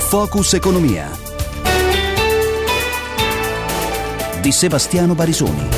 Focus Economia di Sebastiano Barisoni.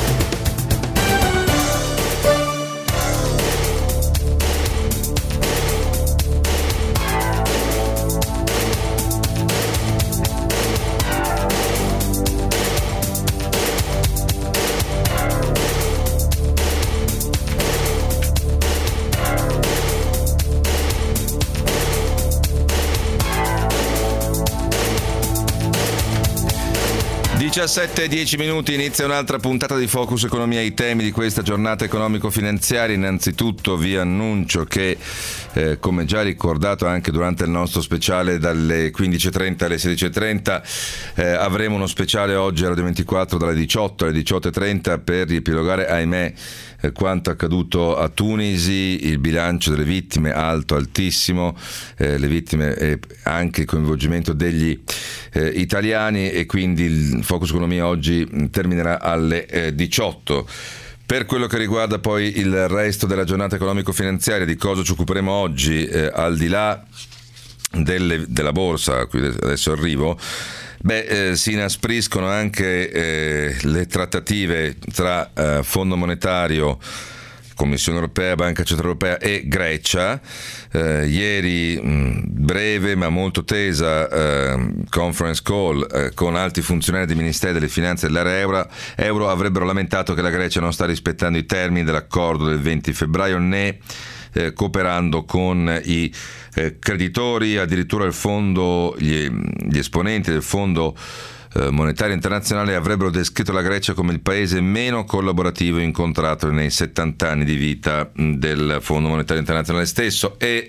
e 10 minuti, inizia un'altra puntata di Focus Economia. I temi di questa giornata economico-finanziaria. Innanzitutto vi annuncio che, come già ricordato anche durante il nostro speciale dalle 15.30 alle 16.30, avremo uno speciale oggi a Radio 24 dalle 18 alle 18.30 per riepilogare, ahimè, quanto accaduto a Tunisi, il bilancio delle vittime altissimo, le vittime e anche il coinvolgimento degli italiani, e quindi il Focus Economia oggi terminerà alle 18. Per quello che riguarda poi il resto della giornata economico-finanziaria, di cosa ci occuperemo oggi, al di là della borsa, a cui adesso arrivo, si inaspriscono anche le trattative tra Fondo Monetario, Commissione Europea, Banca Centrale Europea e Grecia. Ieri breve ma molto tesa conference call con alti funzionari dei Ministeri delle Finanze dell'area euro avrebbero lamentato che la Grecia non sta rispettando i termini dell'accordo del 20 febbraio né cooperando con i creditori. Addirittura il fondo, gli esponenti del Fondo Monetario Internazionale avrebbero descritto la Grecia come il paese meno collaborativo incontrato nei 70 anni di vita del Fondo Monetario Internazionale stesso. E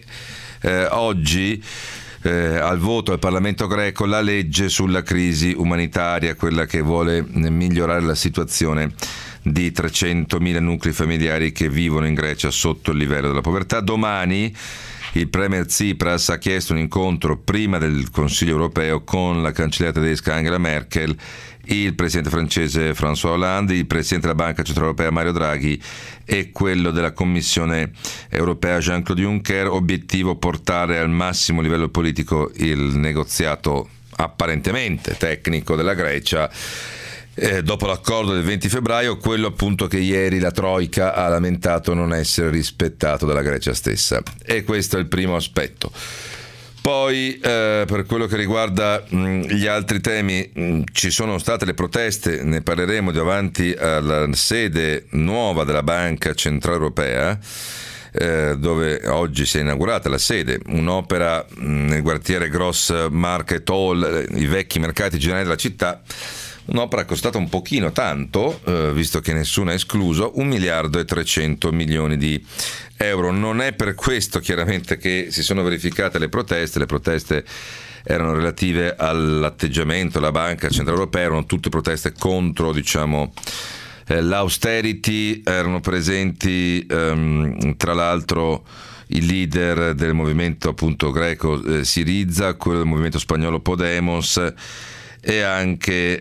oggi al voto al Parlamento greco la legge sulla crisi umanitaria, quella che vuole migliorare la situazione di 300.000 nuclei familiari che vivono in Grecia sotto il livello della povertà. Domani il premier Tsipras ha chiesto un incontro prima del Consiglio europeo con la cancelliera tedesca Angela Merkel, il presidente francese François Hollande, il presidente della Banca Centrale Europea Mario Draghi e quello della Commissione Europea Jean-Claude Juncker. Obiettivo: portare al massimo livello politico il negoziato apparentemente tecnico della Grecia dopo l'accordo del 20 febbraio, quello appunto che ieri la Troika ha lamentato non essere rispettato dalla Grecia stessa. E questo è il primo aspetto. Poi per quello che riguarda gli altri temi, ci sono state le proteste, ne parleremo davanti alla sede nuova della Banca Centrale Europea, dove oggi si è inaugurata la sede, un'opera nel quartiere Gross Market Hall, i vecchi mercati generali della città. Un'opera costata un pochino tanto, visto che nessuno è escluso, 1.300 milioni di euro. Non è per questo chiaramente che si sono verificate le proteste erano relative all'atteggiamento della Banca Centrale Europea, erano tutte proteste contro, l'austerity. Erano presenti tra l'altro il leader del movimento appunto greco Syriza, quello del movimento spagnolo Podemos, e anche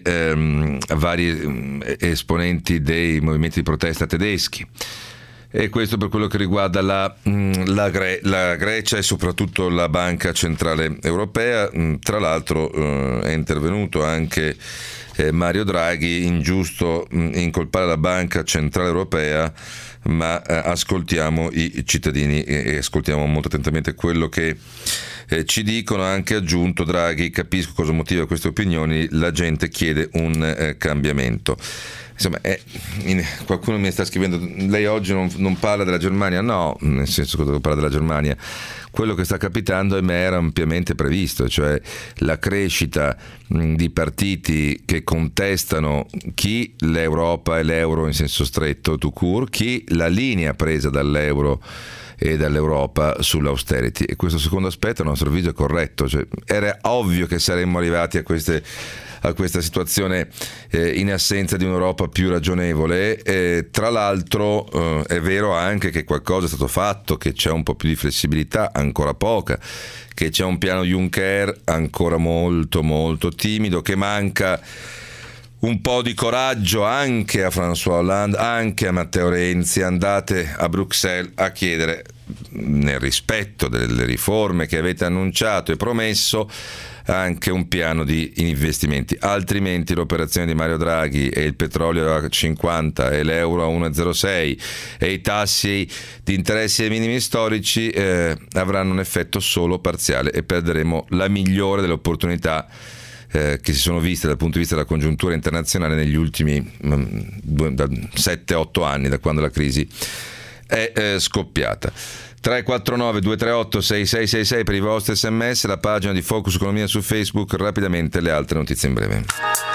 vari esponenti dei movimenti di protesta tedeschi. E questo per quello che riguarda la Grecia e soprattutto la Banca Centrale Europea. Tra l'altro è intervenuto anche Mario Draghi. Ingiusto incolpare la Banca Centrale Europea, ma ascoltiamo i cittadini e ascoltiamo molto attentamente quello che ci dicono. Anche aggiunto Draghi: capisco cosa motiva queste opinioni, la gente chiede un cambiamento. Insomma, qualcuno mi sta scrivendo: lei oggi non parla della Germania? No, nel senso che devo parlare della Germania. Quello che sta capitando era ampiamente previsto, cioè la crescita di partiti che contestano chi l'Europa e l'euro in senso stretto, tout court, chi la linea presa dall'euro e dall'Europa sull'austerity. E questo secondo aspetto a nostro avviso è corretto, cioè era ovvio che saremmo arrivati a questa situazione in assenza di un'Europa più ragionevole. Tra l'altro è vero anche che qualcosa è stato fatto, che c'è un po' più di flessibilità, ancora poca, che c'è un piano Juncker ancora molto molto timido, che manca un po' di coraggio anche a François Hollande, anche a Matteo Renzi. Andate a Bruxelles a chiedere, nel rispetto delle riforme che avete annunciato e promesso, anche un piano di investimenti, altrimenti l'operazione di Mario Draghi e il petrolio a 50 e l'euro a 1,06 e i tassi di interessi ai minimi storici avranno un effetto solo parziale e perderemo la migliore delle opportunità che si sono viste dal punto di vista della congiuntura internazionale negli ultimi 7-8 anni, da quando la crisi è scoppiata. 349 238 6666 per i vostri sms, la pagina di Focus Economia su Facebook. Rapidamente le altre notizie in breve.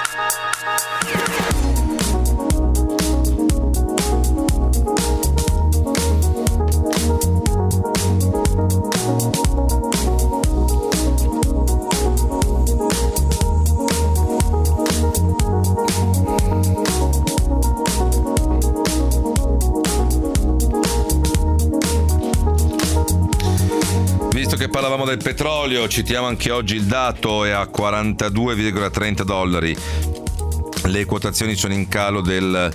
Parlavamo del petrolio, citiamo anche oggi il dato, è a $42,30. Le quotazioni sono in calo del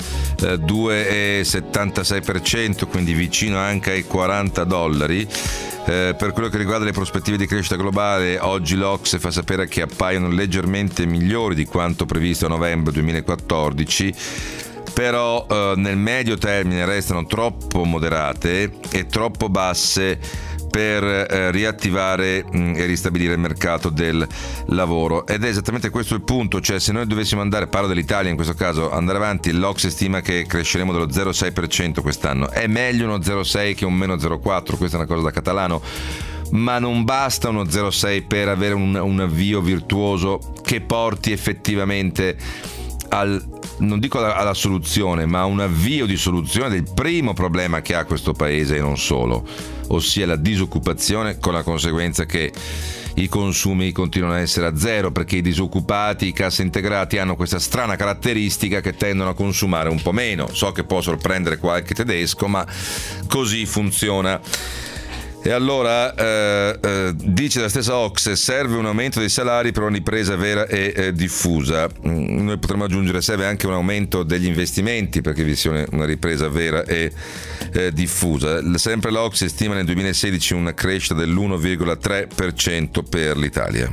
2,76%, quindi vicino anche ai $40. Per quello che riguarda le prospettive di crescita globale, oggi l'Ocse fa sapere che appaiono leggermente migliori di quanto previsto a novembre 2014, però nel medio termine restano troppo moderate e troppo basse per riattivare e ristabilire il mercato del lavoro, ed è esattamente questo il punto. Cioè, se noi dovessimo andare, parlo dell'Italia in questo caso, andare avanti, l'Ocse stima che cresceremo dello 0,6% quest'anno. È meglio uno 0,6 che un meno 0,4, questa è una cosa da catalano, ma non basta uno 0,6 per avere un avvio virtuoso che porti effettivamente non dico alla soluzione, ma a un avvio di soluzione del primo problema che ha questo paese e non solo, ossia la disoccupazione, con la conseguenza che i consumi continuano a essere a zero, perché i disoccupati, i cassaintegrati hanno questa strana caratteristica che tendono a consumare un po' meno. So che può sorprendere qualche tedesco, ma così funziona. E allora dice la stessa Ocse, serve un aumento dei salari per una ripresa vera e diffusa. Noi potremmo aggiungere, serve anche un aumento degli investimenti perché vi sia una ripresa vera e diffusa. Sempre l'Ocse stima nel 2016 una crescita dell'1,3% per l'Italia.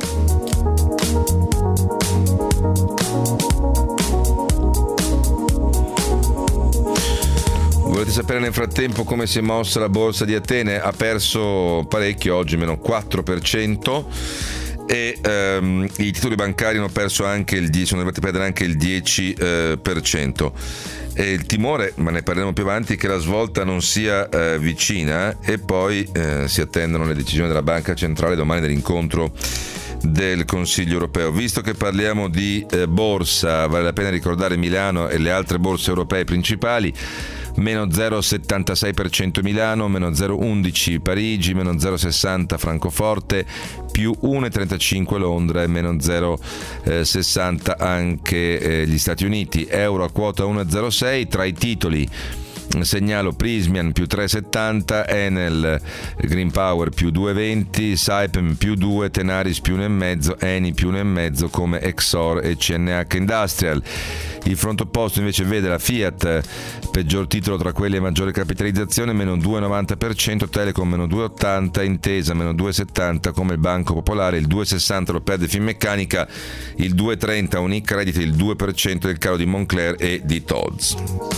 Volete sapere nel frattempo come si è mossa la borsa di Atene? Ha perso parecchio oggi, meno 4%, e i titoli bancari hanno perso anche sono arrivati a perdere anche il 10%. E il timore, ma ne parleremo più avanti, che la svolta non sia vicina, e poi si attendono le decisioni della Banca Centrale domani dell'incontro del Consiglio europeo. Visto che parliamo di borsa, vale la pena ricordare Milano e le altre borse europee principali. Meno 0,76% Milano, meno 0,11% Parigi, meno 0,60% Francoforte, più 1,35% Londra e meno 0,60% anche gli Stati Uniti. Euro a quota 1,06%. Tra i titoli segnalo Prysmian più 3,70, Enel Green Power più 2,20, Saipem più 2, Tenaris più 1,5, Eni più 1,5 come Exor e CNH Industrial. Il fronte opposto invece vede la Fiat, peggior titolo tra quelli a maggiore capitalizzazione, meno 2,90%, Telecom meno 2,80%, Intesa meno 2,70% come il Banco Popolare, il 2,60% lo perde Finmeccanica, il 2,30% Unicredit, il 2% del calo di Moncler e di Tod's.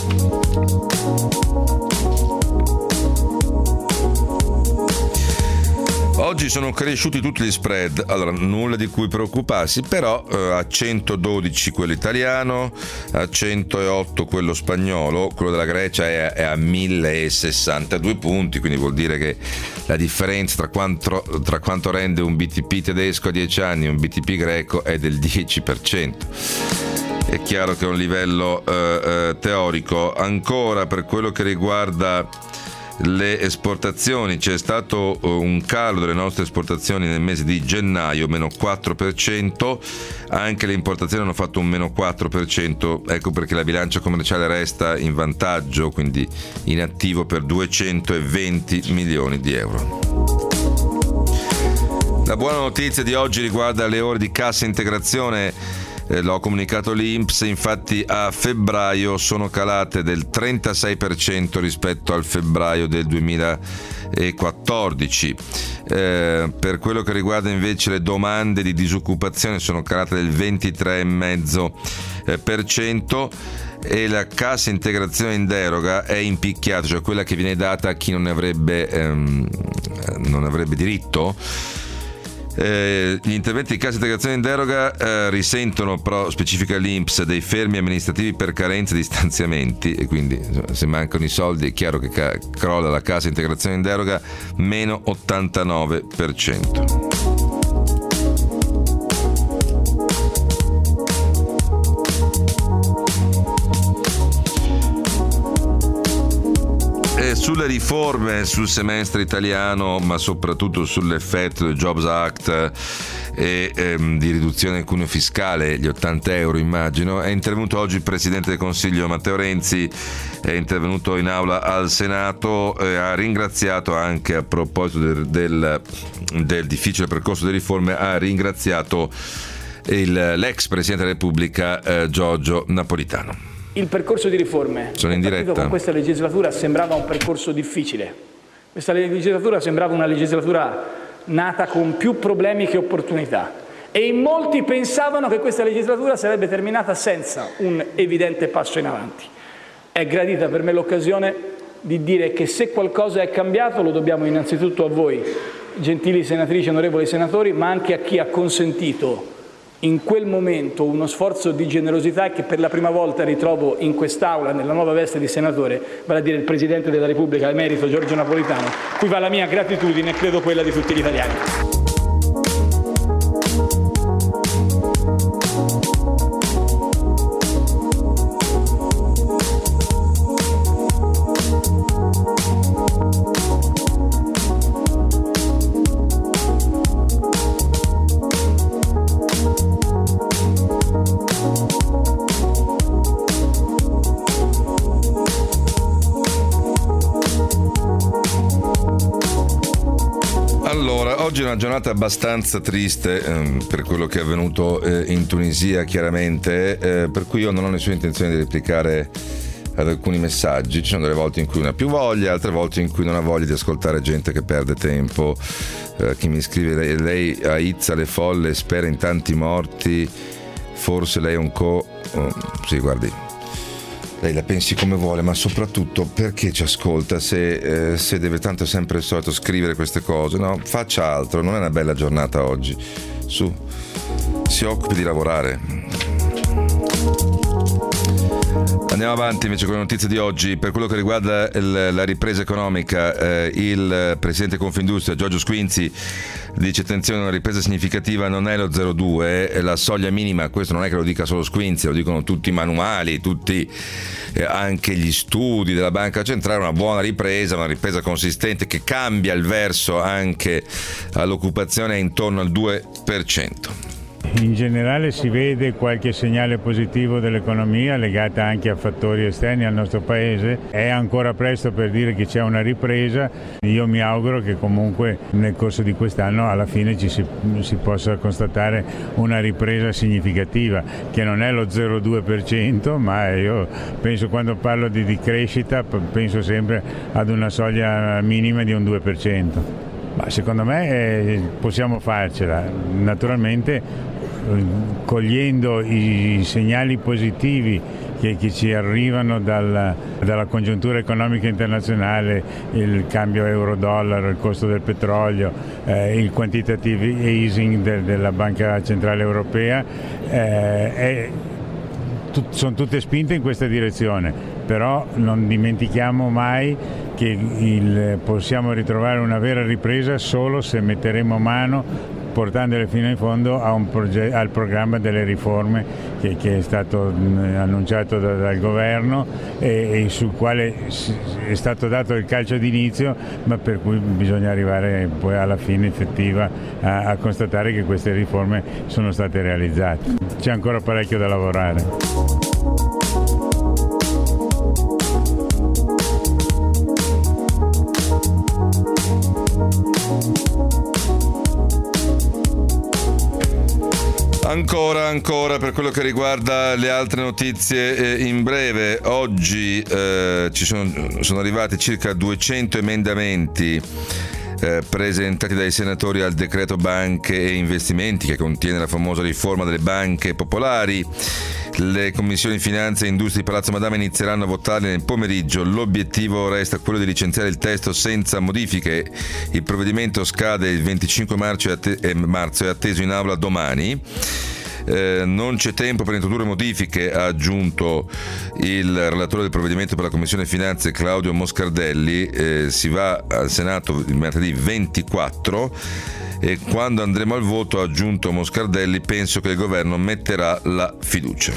Oggi sono cresciuti tutti gli spread, allora nulla di cui preoccuparsi, però a 112 quello italiano, a 108 quello spagnolo, quello della Grecia è a 1062 punti, quindi vuol dire che la differenza tra quanto rende un BTP tedesco a 10 anni e un BTP greco è del 10%. È chiaro che è un livello teorico. Ancora per quello che riguarda le esportazioni, c'è stato un calo delle nostre esportazioni nel mese di gennaio, meno 4%, anche le importazioni hanno fatto un meno 4%, ecco perché la bilancia commerciale resta in vantaggio, quindi in attivo per 220 milioni di euro. La buona notizia di oggi riguarda le ore di cassa integrazione L'ho comunicato l'INPS, infatti a febbraio sono calate del 36% rispetto al febbraio del 2014. Per quello che riguarda invece le domande di disoccupazione sono calate del 23,5%. E la cassa integrazione in deroga è impicchiata, cioè quella che viene data a chi non ne avrebbe diritto. Gli interventi di cassa integrazione in deroga risentono, però specifica l'INPS, dei fermi amministrativi per carenze di stanziamenti, e quindi se mancano i soldi è chiaro che crolla la cassa integrazione in deroga, meno 89%. Sulle riforme, sul semestre italiano, ma soprattutto sull'effetto del Jobs Act e di riduzione del cuneo fiscale, gli 80 euro immagino, è intervenuto oggi il Presidente del Consiglio Matteo Renzi, è intervenuto in aula al Senato e ha ringraziato anche, a proposito del difficile percorso delle riforme, ha ringraziato l'ex Presidente della Repubblica Giorgio Napolitano. Il percorso di riforme con questa legislatura sembrava un percorso difficile. Questa legislatura sembrava una legislatura nata con più problemi che opportunità, e in molti pensavano che questa legislatura sarebbe terminata senza un evidente passo in avanti. È gradita per me l'occasione di dire che se qualcosa è cambiato lo dobbiamo innanzitutto a voi, gentili senatrici, onorevoli senatori, ma anche a chi ha consentito in quel momento uno sforzo di generosità che per la prima volta ritrovo in quest'Aula nella nuova veste di senatore, vale a dire il Presidente della Repubblica emerito Giorgio Napolitano, cui va la mia gratitudine e credo quella di tutti gli italiani. Oggi è una giornata abbastanza triste per quello che è avvenuto in Tunisia, chiaramente, per cui io non ho nessuna intenzione di replicare ad alcuni messaggi. Ci sono delle volte in cui uno ha più voglia, altre volte in cui non ha voglia di ascoltare gente che perde tempo. Chi mi scrive, lei aizza le folle, spera in tanti morti, forse lei è un sì, guardi, lei la pensi come vuole, ma soprattutto perché ci ascolta se deve tanto sempre il solito scrivere queste cose? No, faccia altro, non è una bella giornata oggi. Su, si occupi di lavorare. Andiamo avanti invece con le notizie di oggi. Per quello che riguarda la ripresa economica, il presidente Confindustria Giorgio Squinzi dice: attenzione, una ripresa significativa non è lo 0,2, è la soglia minima. Questo non è che lo dica solo Squinzi, lo dicono tutti i manuali, tutti anche gli studi della Banca Centrale. Una buona ripresa, una ripresa consistente che cambia il verso anche all'occupazione, è intorno al 2%. In generale si vede qualche segnale positivo dell'economia legata anche a fattori esterni al nostro paese. È ancora presto per dire che c'è una ripresa. Io mi auguro che comunque nel corso di quest'anno alla fine si possa constatare una ripresa significativa, che non è lo 0,2%, ma io penso, quando parlo di crescita, penso sempre ad una soglia minima di un 2%. Ma secondo me possiamo farcela, naturalmente cogliendo i segnali positivi che ci arrivano dalla congiuntura economica internazionale, il cambio euro-dollaro, il costo del petrolio, il quantitative easing della Banca Centrale Europea, sono tutte spinte in questa direzione, però non dimentichiamo mai che possiamo ritrovare una vera ripresa solo se metteremo mano, portandole fino in fondo, al programma delle riforme che è stato annunciato dal governo e sul quale è stato dato il calcio d'inizio, ma per cui bisogna arrivare poi alla fine effettiva a constatare che queste riforme sono state realizzate. C'è ancora parecchio da lavorare. Ancora per quello che riguarda le altre notizie, in breve, oggi sono arrivati circa 200 emendamenti presentati dai senatori al decreto banche e investimenti, che contiene la famosa riforma delle banche popolari. Le commissioni finanze e industria di Palazzo Madama inizieranno a votarli nel pomeriggio. L'obiettivo resta quello di licenziare il testo senza modifiche. Il provvedimento scade il 25 marzo e è atteso in aula domani. Non c'è tempo per introdurre modifiche, ha aggiunto il relatore del provvedimento per la Commissione Finanze Claudio Moscardelli. Si va al Senato il martedì 24 e quando andremo al voto, ha aggiunto Moscardelli, penso che il governo metterà la fiducia.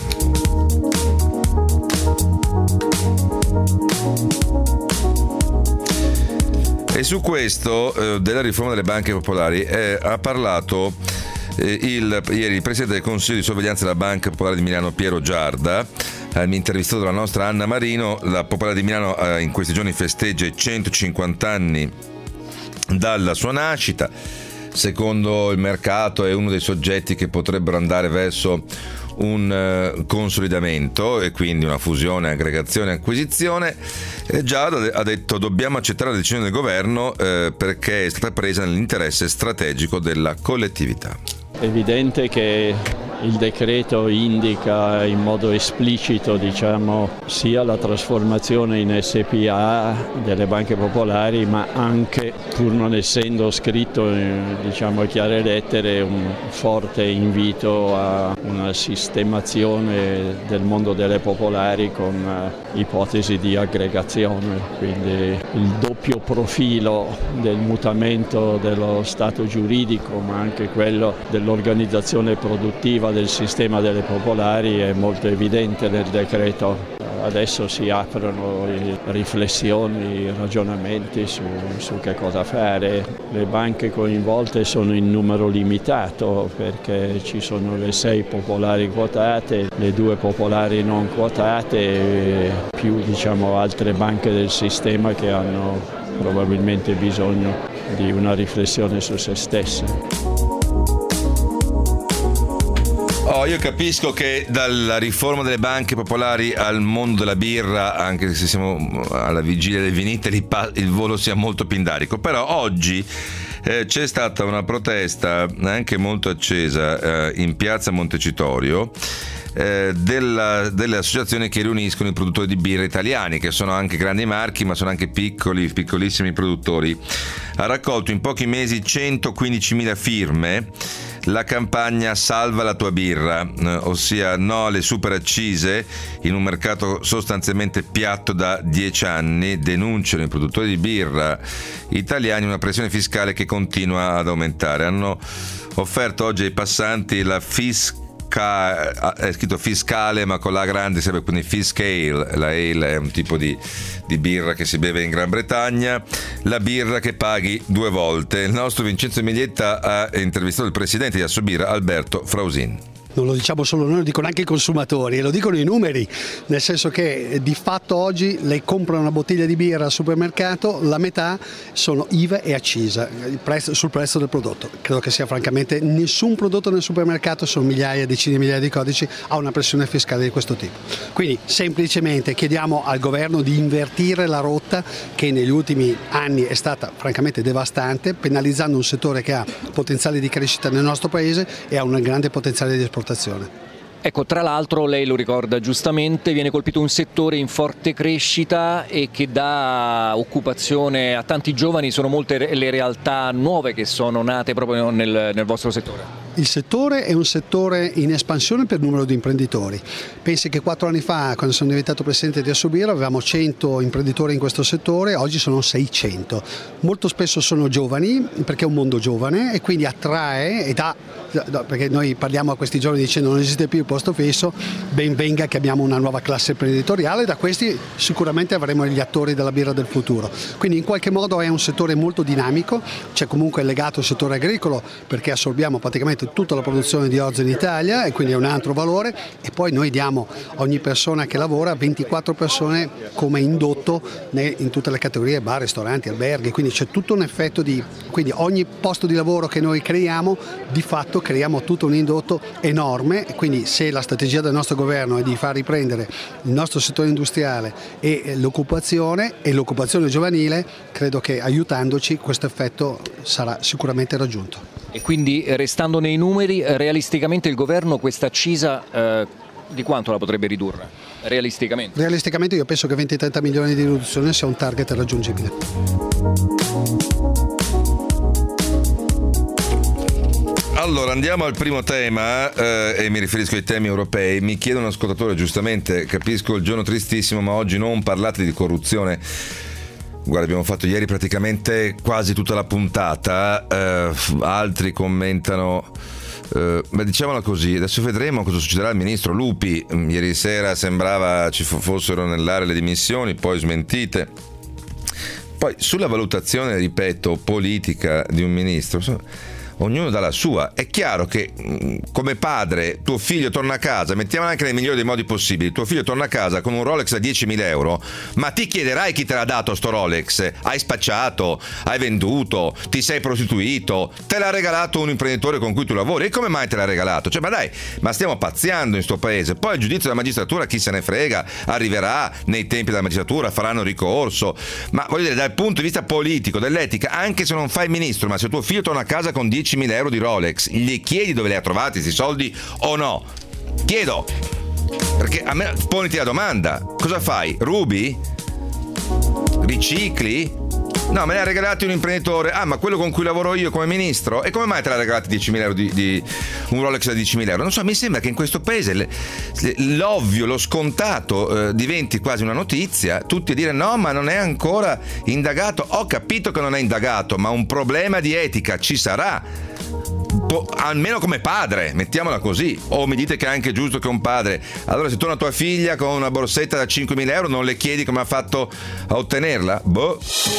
E su questo della riforma delle banche popolari ha parlato ieri il Presidente del Consiglio di Sorveglianza della Banca Popolare di Milano, Piero Giarda. Intervistato dalla nostra Anna Marino. La Popolare di Milano in questi giorni festeggia i 150 anni dalla sua nascita. Secondo il mercato è uno dei soggetti che potrebbero andare verso un consolidamento e quindi una fusione, aggregazione, acquisizione. Giarda ha detto: dobbiamo accettare la decisione del governo perché è stata presa nell'interesse strategico della collettività. È evidente che il decreto indica in modo esplicito, sia la trasformazione in SPA delle banche popolari, ma anche, pur non essendo scritto a chiare lettere, un forte invito a una sistemazione del mondo delle popolari con ipotesi di aggregazione. Quindi il doppio profilo del mutamento dello stato giuridico, ma anche quello dell'organizzazione produttiva del sistema delle popolari è molto evidente nel decreto. Adesso si aprono riflessioni, ragionamenti su che cosa fare. Le banche coinvolte sono in numero limitato perché ci sono le 6 popolari quotate, le 2 popolari non quotate e più altre banche del sistema che hanno probabilmente bisogno di una riflessione su se stesse. Io capisco che dalla riforma delle banche popolari al mondo della birra, anche se siamo alla vigilia del Vinitaly, il volo sia molto pindarico, però oggi c'è stata una protesta anche molto accesa in piazza Montecitorio delle associazioni che riuniscono i produttori di birra italiani, che sono anche grandi marchi ma sono anche piccolissimi produttori. Ha raccolto in pochi mesi 115.000 firme la campagna Salva la tua birra, ossia no alle super accise in un mercato sostanzialmente piatto da 10 anni. Denunciano i produttori di birra italiani una pressione fiscale che continua ad aumentare. Hanno offerto oggi ai passanti la è scritto fiscale ma con la grande, serve quindi Fiscale. La ale è un tipo di birra che si beve in Gran Bretagna, la birra che paghi 2 volte. Il nostro Vincenzo Miglietta ha intervistato il presidente di Assobirra, Alberto Frausin. Non lo diciamo solo noi, lo dicono anche i consumatori e lo dicono i numeri, nel senso che di fatto oggi lei compra una bottiglia di birra al supermercato, la metà sono IVA e accisa sul prezzo del prodotto. Credo che sia francamente nessun prodotto nel supermercato, sono migliaia, decine di migliaia di codici, ha una pressione fiscale di questo tipo. Quindi semplicemente chiediamo al governo di invertire la rotta che negli ultimi anni è stata francamente devastante, penalizzando un settore che ha potenziale di crescita nel nostro paese e ha un grande potenziale di esportazione. Ecco, tra l'altro lei lo ricorda giustamente, viene colpito un settore in forte crescita e che dà occupazione a tanti giovani. Sono molte le realtà nuove che sono nate proprio nel vostro settore. Il settore è un settore in espansione per numero di imprenditori. Pensi che 4 anni fa, quando sono diventato presidente di Assobirra, avevamo 100 imprenditori in questo settore, oggi sono 600. Molto spesso sono giovani, perché è un mondo giovane e quindi attrae e dà, perché noi parliamo a questi giorni dicendo non esiste più il posto fisso, ben venga che abbiamo una nuova classe imprenditoriale, da questi sicuramente avremo gli attori della birra del futuro. Quindi in qualche modo è un settore molto dinamico, c'è comunque legato al settore agricolo perché assorbiamo praticamente tutta la produzione di orzo in Italia e quindi è un altro valore, e poi noi diamo a ogni persona che lavora 24 persone come indotto in tutte le categorie, bar, ristoranti, alberghi, quindi c'è tutto un effetto quindi ogni posto di lavoro che noi creiamo di fatto creiamo tutto un indotto enorme, quindi se la strategia del nostro governo è di far riprendere il nostro settore industriale e l'occupazione giovanile, credo che aiutandoci questo effetto sarà sicuramente raggiunto. E quindi, restando nei numeri, realisticamente il governo questa accisa di quanto la potrebbe ridurre? Realisticamente? Realisticamente io penso che 20-30 milioni di riduzione sia un target raggiungibile. Allora andiamo al primo tema e mi riferisco ai temi europei. Mi chiede un ascoltatore, giustamente, capisco il giorno tristissimo, ma oggi non parlate di corruzione. Guarda, abbiamo fatto ieri praticamente quasi tutta la puntata, altri commentano, diciamola così, adesso vedremo cosa succederà al ministro Lupi. Ieri sera sembrava ci fossero nell'aria le dimissioni, poi smentite. Poi sulla valutazione, ripeto, politica di un ministro, ognuno dà la sua. È chiaro che come padre tuo figlio torna a casa, mettiamo anche nel migliore dei modi possibili, tuo figlio torna a casa con un Rolex da 10.000 euro, ma ti chiederai chi te l'ha dato sto Rolex? Hai spacciato? Hai venduto? Ti sei prostituito? Te l'ha regalato un imprenditore con cui tu lavori? E come mai te l'ha regalato? Cioè, ma dai, ma stiamo pazziando in sto paese. Poi il giudizio della magistratura, chi se ne frega, arriverà nei tempi della magistratura, faranno ricorso, ma voglio dire, dal punto di vista politico, dell'etica, anche se non fai il ministro, ma se tuo figlio torna a casa con 10.000 euro di Rolex, gli chiedi dove li ha trovati questi soldi o no? Chiedo, perché a me poniti la domanda: cosa fai? Rubi? Ricicli? No, me li ha regalati un imprenditore. Ah, ma quello con cui lavoro io come ministro? E come mai te l'ha regalati 10.000 euro di un Rolex da 10.000 euro? Non so, mi sembra che in questo paese l'ovvio, lo scontato diventi quasi una notizia. Tutti a dire no, ma non è ancora indagato. Ho capito che non è indagato, ma un problema di etica ci sarà. Almeno come padre, mettiamola così. O mi dite che è anche giusto che un padre, allora se torna tua figlia con una borsetta da 5.000 euro non le chiedi come ha fatto a ottenerla? Boh.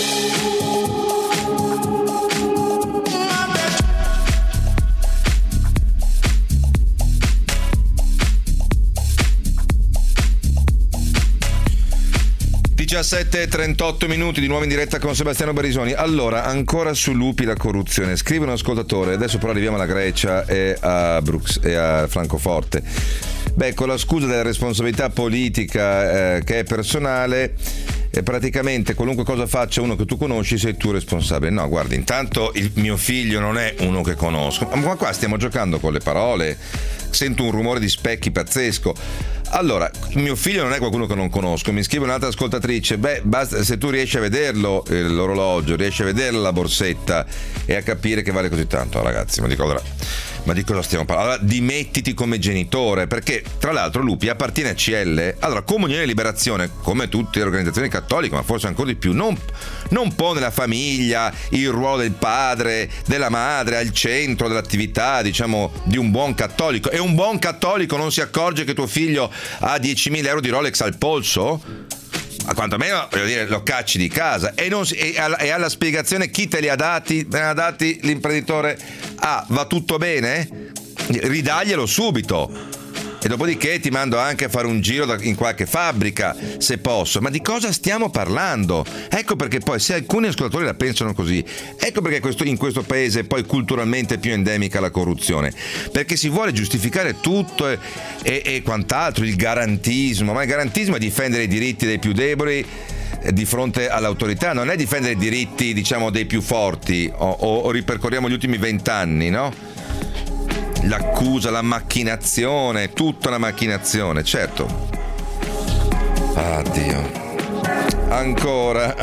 17:38 minuti di nuovo in diretta con Sebastiano Barisoni. Allora, ancora su Lupi la corruzione. Scrive un ascoltatore, adesso però arriviamo alla Grecia e a Francoforte. Beh, con la scusa della responsabilità politica che è personale, praticamente qualunque cosa faccia uno che tu conosci sei tu responsabile. No, guardi, intanto il mio figlio non è uno che conosco, ma qua stiamo giocando con le parole. Sento un rumore di specchi pazzesco. Allora, mio figlio non è qualcuno che non conosco. Mi scrive un'altra ascoltatrice: beh, basta, se tu riesci a vederlo l'orologio, riesci a vederlo la borsetta e a capire che vale così tanto. Oh, ragazzi, ma di cosa stiamo parlando? Allora, dimettiti come genitore, perché tra l'altro Lupi appartiene a CL. Allora, Comunione e Liberazione, come tutte le organizzazioni cattoliche, ma forse ancora di più, non pone la famiglia, il ruolo del padre, della madre al centro dell'attività, diciamo, di un buon cattolico. E un buon cattolico non si accorge che tuo figlio ha 10.000 euro di Rolex al polso? A quantomeno, voglio dire, lo cacci di casa. E alla spiegazione chi te li ha dati? Me ne ha dati l'imprenditore. Ah, va tutto bene? Ridaglielo subito. E dopodiché ti mando anche a fare un giro in qualche fabbrica, se posso. Ma di cosa stiamo parlando? Ecco perché poi, se alcuni ascoltatori la pensano così, ecco perché in questo paese poi culturalmente è più endemica la corruzione. Perché si vuole giustificare tutto e quant'altro, il garantismo. Ma il garantismo è difendere i diritti dei più deboli di fronte all'autorità, non è difendere i diritti, diciamo, dei più forti. O ripercorriamo gli ultimi 20 anni, no? L'accusa, la macchinazione, tutta una macchinazione, certo. Addio. Ancora.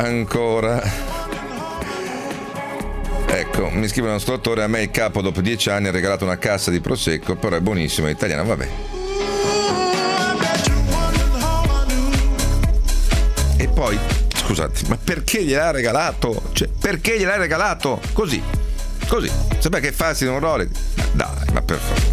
Ecco, mi scrive un ascoltatore: a me il capo dopo 10 anni ha regalato una cassa di prosecco, però è buonissimo, è italiano, vabbè. E poi, scusate, ma perché gliel'ha regalato? Cioè, perché gliel'ha regalato? Così. Sapete che farsi un Rolex? Dai, ma per favore.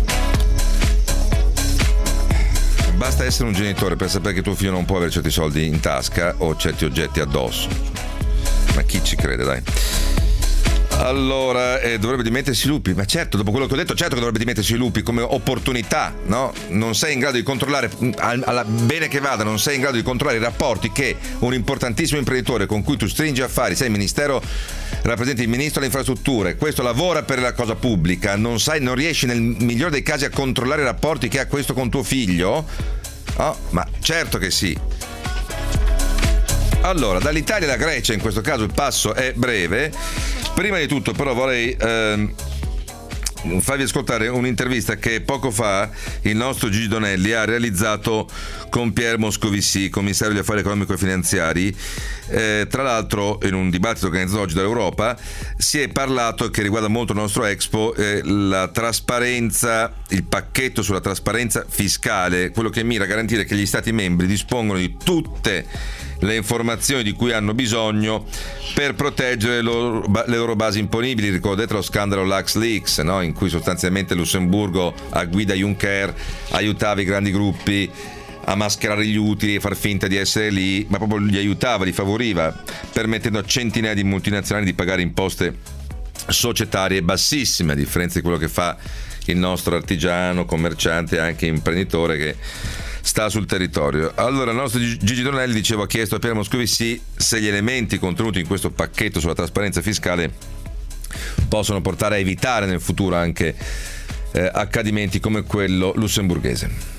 Basta essere un genitore per sapere che tuo figlio non può avere certi soldi in tasca o certi oggetti addosso. Ma chi ci crede, dai? Allora, dovrebbe dimettersi Lupi, ma certo, dopo quello che ho detto, certo che dovrebbe dimettersi Lupi come opportunità, no? Non sei in grado di controllare, bene che vada, non sei in grado di controllare i rapporti che un importantissimo imprenditore con cui tu stringi affari, sei il ministero, rappresenti il ministro delle infrastrutture, questo lavora per la cosa pubblica, non riesci nel migliore dei casi a controllare i rapporti che ha questo con tuo figlio? Oh, ma certo che sì. Allora, dall'Italia alla Grecia, in questo caso il passo è breve. Prima di tutto però vorrei farvi ascoltare un'intervista che poco fa il nostro Gigi Donelli ha realizzato con Pierre Moscovici, commissario degli affari economico e finanziari. Tra l'altro, in un dibattito organizzato oggi dall'Europa si è parlato, che riguarda molto il nostro Expo, la trasparenza, il pacchetto sulla trasparenza fiscale, quello che mira a garantire che gli Stati membri dispongono di tutte le informazioni di cui hanno bisogno per proteggere le loro basi imponibili. Ricordate lo scandalo LuxLeaks, no? In cui sostanzialmente Lussemburgo, a guida Juncker, aiutava i grandi gruppi a mascherare gli utili e far finta di essere lì, ma proprio li aiutava, li favoriva, permettendo a centinaia di multinazionali di pagare imposte societarie bassissime, a differenza di quello che fa il nostro artigiano, commerciante e anche imprenditore che sta sul territorio. Allora il nostro Gigi Donelli, dicevo, ha chiesto a Pierre Moscovici se gli elementi contenuti in questo pacchetto sulla trasparenza fiscale possono portare a evitare nel futuro anche accadimenti come quello lussemburghese.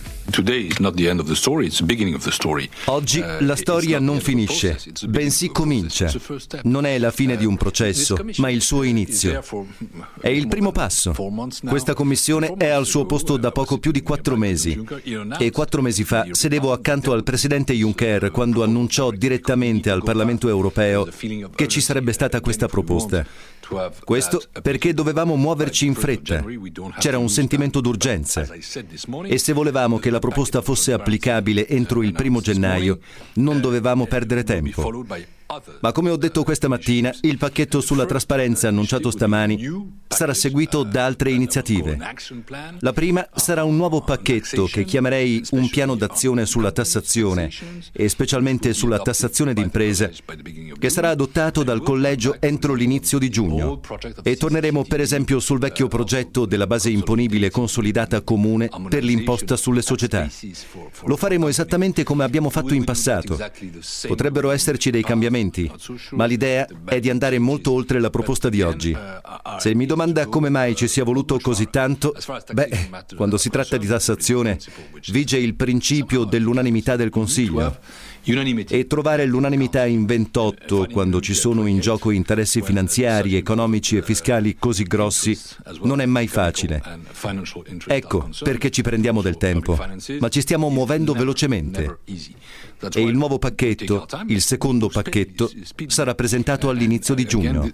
Oggi la storia non finisce, bensì comincia. Non è la fine di un processo, ma il suo inizio. È il primo passo. Questa commissione è al suo posto da poco più di 4 mesi. E 4 mesi fa sedevo accanto al presidente Juncker quando annunciò direttamente al Parlamento europeo che ci sarebbe stata questa proposta. Questo perché dovevamo muoverci in fretta. C'era un sentimento d'urgenza. E se volevamo che la proposta fosse applicabile entro il 1° gennaio, non dovevamo perdere tempo. Ma come ho detto questa mattina, il pacchetto sulla trasparenza annunciato stamani sarà seguito da altre iniziative. La prima sarà un nuovo pacchetto che chiamerei un piano d'azione sulla tassazione e specialmente sulla tassazione d'impresa, che sarà adottato dal collegio entro l'inizio di giugno. E torneremo per esempio sul vecchio progetto della base imponibile consolidata comune per l'imposta sulle società. Lo faremo esattamente come abbiamo fatto in passato. Potrebbero esserci dei cambiamenti, ma l'idea è di andare molto oltre la proposta di oggi. Se mi domanda come mai ci sia voluto così tanto, quando si tratta di tassazione vige il principio dell'unanimità del Consiglio. E trovare l'unanimità in 28 quando ci sono in gioco interessi finanziari, economici e fiscali così grossi non è mai facile. Ecco perché ci prendiamo del tempo, ma ci stiamo muovendo velocemente. E il nuovo pacchetto, il secondo pacchetto, sarà presentato all'inizio di giugno.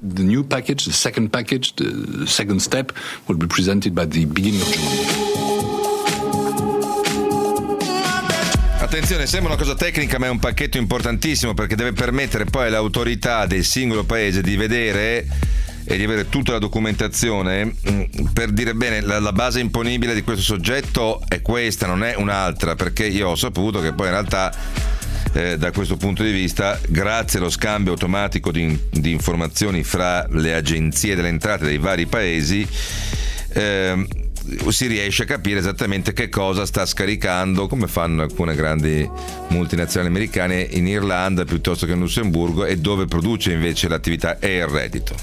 Attenzione, sembra una cosa tecnica, ma è un pacchetto importantissimo perché deve permettere poi all'autorità del singolo paese di vedere e di avere tutta la documentazione per dire bene la base imponibile di questo soggetto è questa, non è un'altra, perché io ho saputo che poi in realtà da questo punto di vista, grazie allo scambio automatico di informazioni fra le agenzie delle entrate dei vari paesi, si riesce a capire esattamente che cosa sta scaricando, come fanno alcune grandi multinazionali americane in Irlanda piuttosto che in Lussemburgo, e dove produce invece l'attività e il reddito.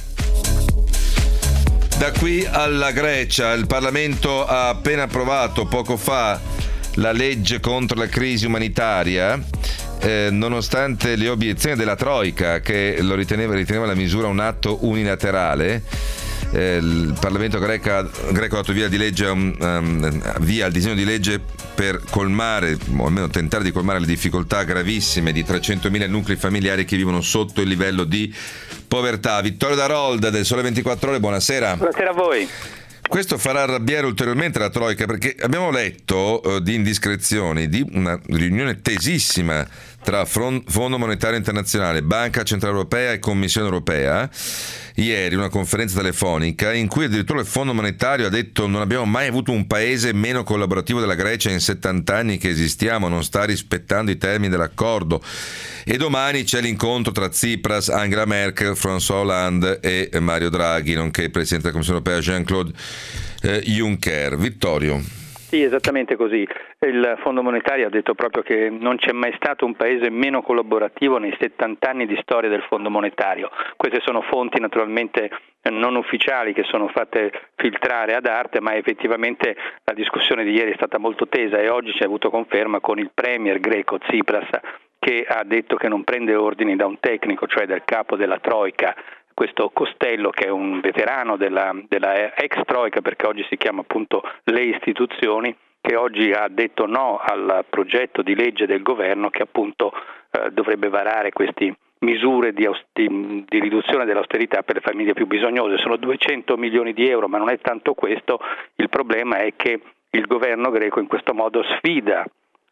Da qui alla Grecia, il Parlamento ha appena approvato poco fa la legge contro la crisi umanitaria, nonostante le obiezioni della Troika, che lo riteneva la misura un atto unilaterale. Il Parlamento greco ha dato via al disegno di legge per colmare, o almeno tentare di colmare, le difficoltà gravissime di 300.000 nuclei familiari che vivono sotto il livello di povertà. Vittorio Darold del Sole 24 Ore, buonasera. Buonasera a voi. Questo farà arrabbiare ulteriormente la Troika, perché abbiamo letto di indiscrezioni di una riunione tesissima tra Fondo Monetario Internazionale, Banca Centrale Europea e Commissione Europea. Ieri una conferenza telefonica in cui addirittura il Fondo Monetario ha detto: non abbiamo mai avuto un paese meno collaborativo della Grecia in 70 anni che esistiamo, non sta rispettando i termini dell'accordo. E domani c'è l'incontro tra Tsipras, Angela Merkel, François Hollande e Mario Draghi, nonché il Presidente della Commissione Europea Jean-Claude Juncker. Vittorio. Sì, esattamente così. Il Fondo Monetario ha detto proprio che non c'è mai stato un paese meno collaborativo nei 70 anni di storia del Fondo Monetario. Queste sono fonti naturalmente non ufficiali che sono fatte filtrare ad arte, ma effettivamente la discussione di ieri è stata molto tesa e oggi c'è avuto conferma con il premier greco Tsipras, che ha detto che non prende ordini da un tecnico, cioè dal capo della Troika, questo Costello, che è un veterano della ex Troika, perché oggi si chiama appunto le istituzioni, che oggi ha detto no al progetto di legge del governo che appunto dovrebbe varare queste misure di riduzione dell'austerità per le famiglie più bisognose. Sono 200 milioni di euro, ma non è tanto questo. Il problema è che il governo greco in questo modo sfida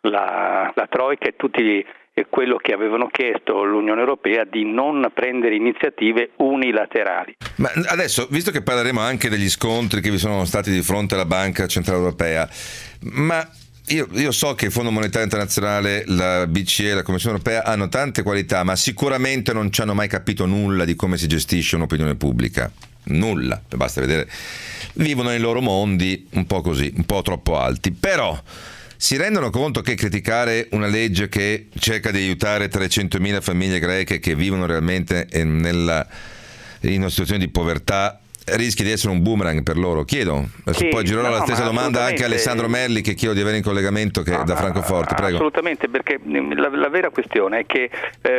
la Troika e tutti quello che avevano chiesto l'Unione Europea di non prendere iniziative unilaterali. Ma adesso, visto che parleremo anche degli scontri che vi sono stati di fronte alla Banca Centrale Europea, ma io so che il Fondo Monetario Internazionale, la BCE e la Commissione Europea hanno tante qualità, ma sicuramente non ci hanno mai capito nulla di come si gestisce un'opinione pubblica. Nulla, basta vedere. Vivono nei loro mondi un po' così, un po' troppo alti. Però si rendono conto che criticare una legge che cerca di aiutare 300.000 famiglie greche che vivono realmente in una situazione di povertà rischia di essere un boomerang per loro? Chiedo, poi girerò la stessa domanda anche a Alessandro Merli, che chiedo di avere in collegamento da Francoforte. Prego. Assolutamente, perché la vera questione è che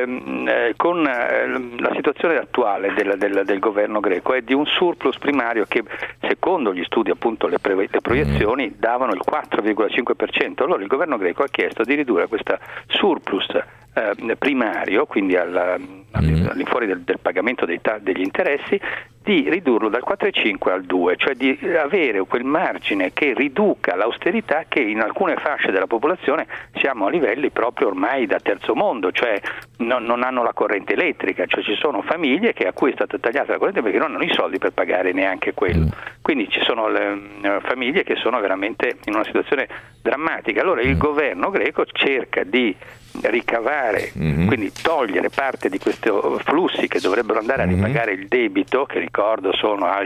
con la situazione attuale del governo greco è di un surplus primario che secondo gli studi, appunto le proiezioni, davano il 4,5%. Allora il governo greco ha chiesto di ridurre questo surplus primario, quindi all'infuori del pagamento degli interessi, di ridurlo dal 4,5 al 2, cioè di avere quel margine che riduca l'austerità, che in alcune fasce della popolazione siamo a livelli proprio ormai da terzo mondo, cioè non hanno la corrente elettrica, cioè ci sono famiglie a cui è stata tagliata la corrente perché non hanno i soldi per pagare neanche quello. Quindi ci sono famiglie che sono veramente in una situazione drammatica. Allora il governo greco cerca di ricavare, quindi togliere parte di questi flussi che dovrebbero andare a ripagare il debito, che ricordo sono al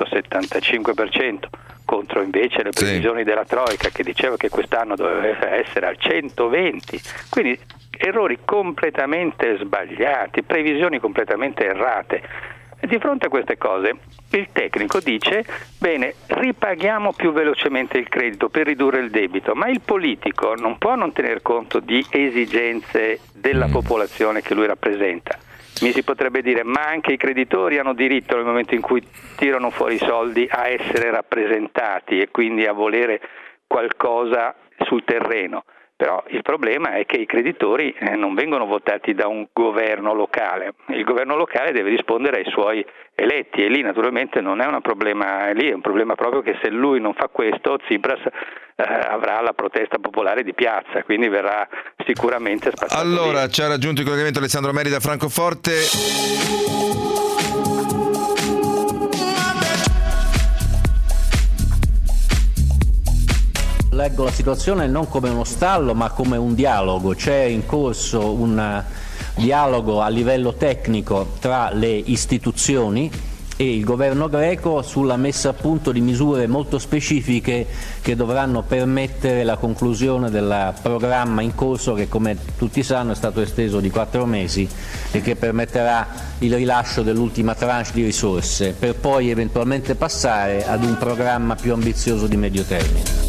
175%, contro invece le previsioni della Troika che diceva che quest'anno doveva essere al 120%. Quindi errori completamente sbagliati, previsioni completamente errate. E di fronte a queste cose il tecnico dice: bene, ripaghiamo più velocemente il credito per ridurre il debito, ma il politico non può non tener conto di esigenze della popolazione che lui rappresenta. Mi si potrebbe dire: ma anche i creditori hanno diritto, nel momento in cui tirano fuori i soldi, a essere rappresentati e quindi a volere qualcosa sul terreno. Però il problema è che i creditori non vengono votati da un governo locale. Il governo locale deve rispondere ai suoi eletti e lì naturalmente non è un problema, lì è un problema proprio che se lui non fa questo, Tsipras avrà la protesta popolare di piazza, quindi verrà sicuramente spazzato. Allora, via. ci ha raggiunto il collegamento Alessandro Merli da Francoforte. Leggo la situazione non come uno stallo ma come un dialogo. C'è in corso un dialogo a livello tecnico tra le istituzioni e il governo greco sulla messa a punto di misure molto specifiche che dovranno permettere la conclusione del programma in corso, che come tutti sanno è stato esteso di 4 mesi e che permetterà il rilascio dell'ultima tranche di risorse per poi eventualmente passare ad un programma più ambizioso di medio termine.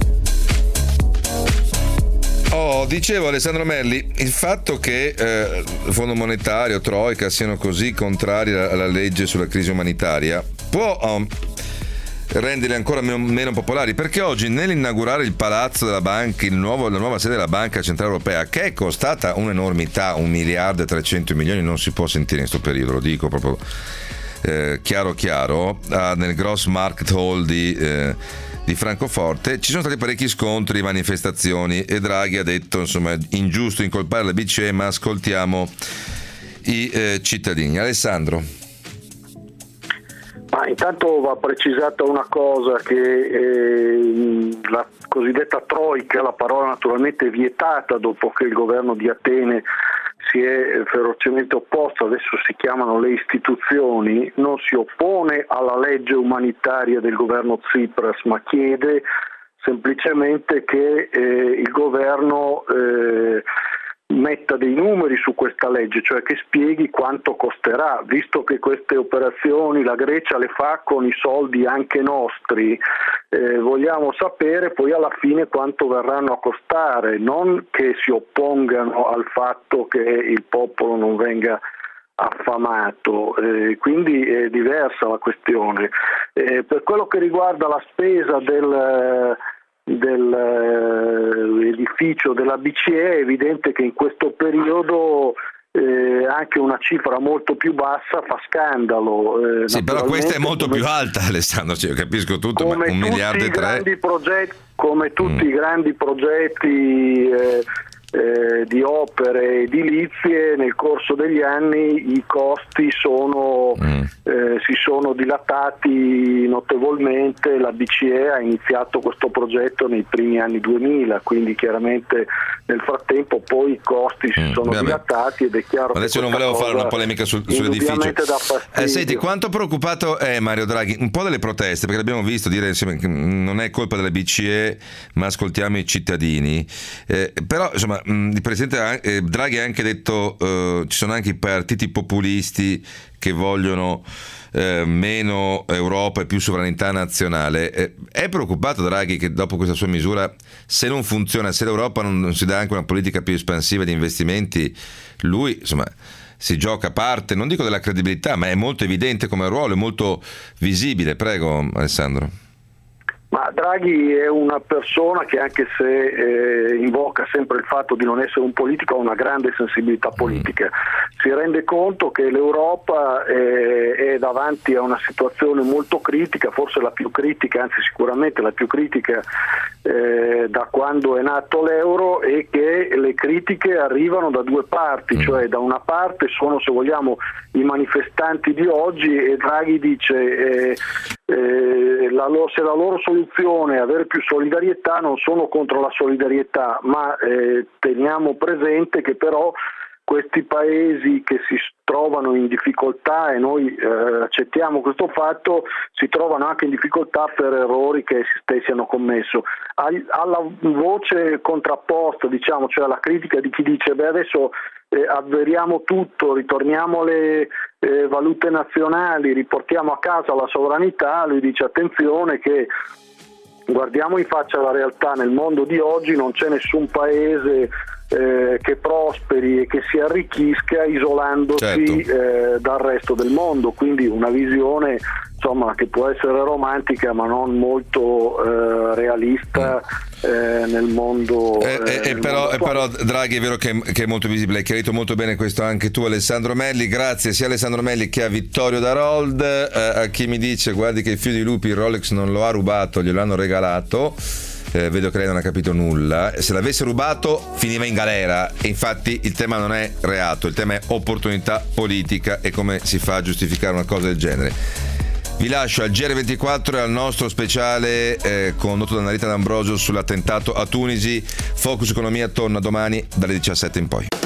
Dicevo Alessandro Merli, il fatto che il Fondo Monetario, Troika siano così contrari alla legge sulla crisi umanitaria può renderli ancora meno popolari, perché oggi nell'inaugurare il palazzo della banca, la nuova sede della Banca Centrale Europea, che è costata un'enormità, 1 miliardo e 300 milioni, non si può sentire in questo periodo, lo dico proprio chiaro, nel Gross Market Hall di Francoforte. Ci sono stati parecchi scontri, manifestazioni e Draghi ha detto insomma ingiusto incolpare la BCE, ma ascoltiamo i cittadini. Alessandro. Ma intanto va precisata una cosa, che la cosiddetta troika, la parola naturalmente vietata dopo che il governo di Atene si è ferocemente opposto, adesso si chiamano le istituzioni, non si oppone alla legge umanitaria del governo Tsipras, ma chiede semplicemente che il governo metta dei numeri su questa legge, cioè che spieghi quanto costerà, visto che queste operazioni la Grecia le fa con i soldi anche nostri, vogliamo sapere poi alla fine quanto verranno a costare, non che si oppongano al fatto che il popolo non venga affamato, quindi è diversa la questione. Per quello che riguarda la spesa dell'edificio della BCE, è evidente che in questo periodo anche una cifra molto più bassa fa scandalo. Sì, però questa è molto più alta, Alessandro, io capisco tutto, ma 1,3 miliardi. Come tutti i grandi progetti di opere edilizie, nel corso degli anni i costi si sono dilatati notevolmente. La BCE ha iniziato questo progetto nei primi anni 2000, quindi chiaramente nel frattempo poi i costi si sono dilatati ed è chiaro adesso che non volevo fare una polemica sull'edificio. Senti, quanto preoccupato è Mario Draghi un po' delle proteste, perché l'abbiamo visto dire insieme che non è colpa della BCE ma ascoltiamo i cittadini, però insomma il presidente Draghi ha anche detto ci sono anche i partiti populisti che vogliono meno Europa e più sovranità nazionale. È preoccupato Draghi che dopo questa sua misura, se non funziona, se l'Europa non si dà anche una politica più espansiva di investimenti, lui insomma si gioca a parte, non dico della credibilità, ma è molto evidente come ruolo, è molto visibile. Prego Alessandro. Ma Draghi è una persona che, anche se invoca sempre il fatto di non essere un politico, ha una grande sensibilità politica. Si rende conto che l'Europa è davanti a una situazione molto critica, forse la più critica, anzi sicuramente la più critica da quando è nato l'euro, e che le critiche arrivano da due parti, cioè da una parte sono, se vogliamo, i manifestanti di oggi, e Draghi dice se la loro soluzione è avere più solidarietà, non sono contro la solidarietà, ma teniamo presente che però questi paesi che si trovano in difficoltà, e noi accettiamo questo fatto, si trovano anche in difficoltà per errori che essi stessi hanno commesso. Alla voce contrapposta, diciamo, cioè alla critica di chi dice adesso avveriamo tutto, ritorniamo alle valute nazionali, riportiamo a casa la sovranità, lui dice attenzione che guardiamo in faccia la realtà, nel mondo di oggi non c'è nessun paese che prosperi e che si arricchisca isolandosi dal resto del mondo, quindi una visione insomma che può essere romantica ma non molto realista nel mondo. Però Draghi è vero che è molto visibile, hai chiarito molto bene questo anche tu Alessandro Melli, grazie sia a Alessandro Melli che a Vittorio Darold. A chi mi dice guardi che il figlio di Lupi il Rolex non lo ha rubato, glielo hanno regalato, vedo che lei non ha capito nulla. Se l'avesse rubato finiva in galera, e infatti il tema non è reato, il tema è opportunità politica e come si fa a giustificare una cosa del genere. Vi lascio al GR24 e al nostro speciale condotto da Narita D'Ambrosio sull'attentato a Tunisi. Focus Economia torna domani dalle 17 in poi.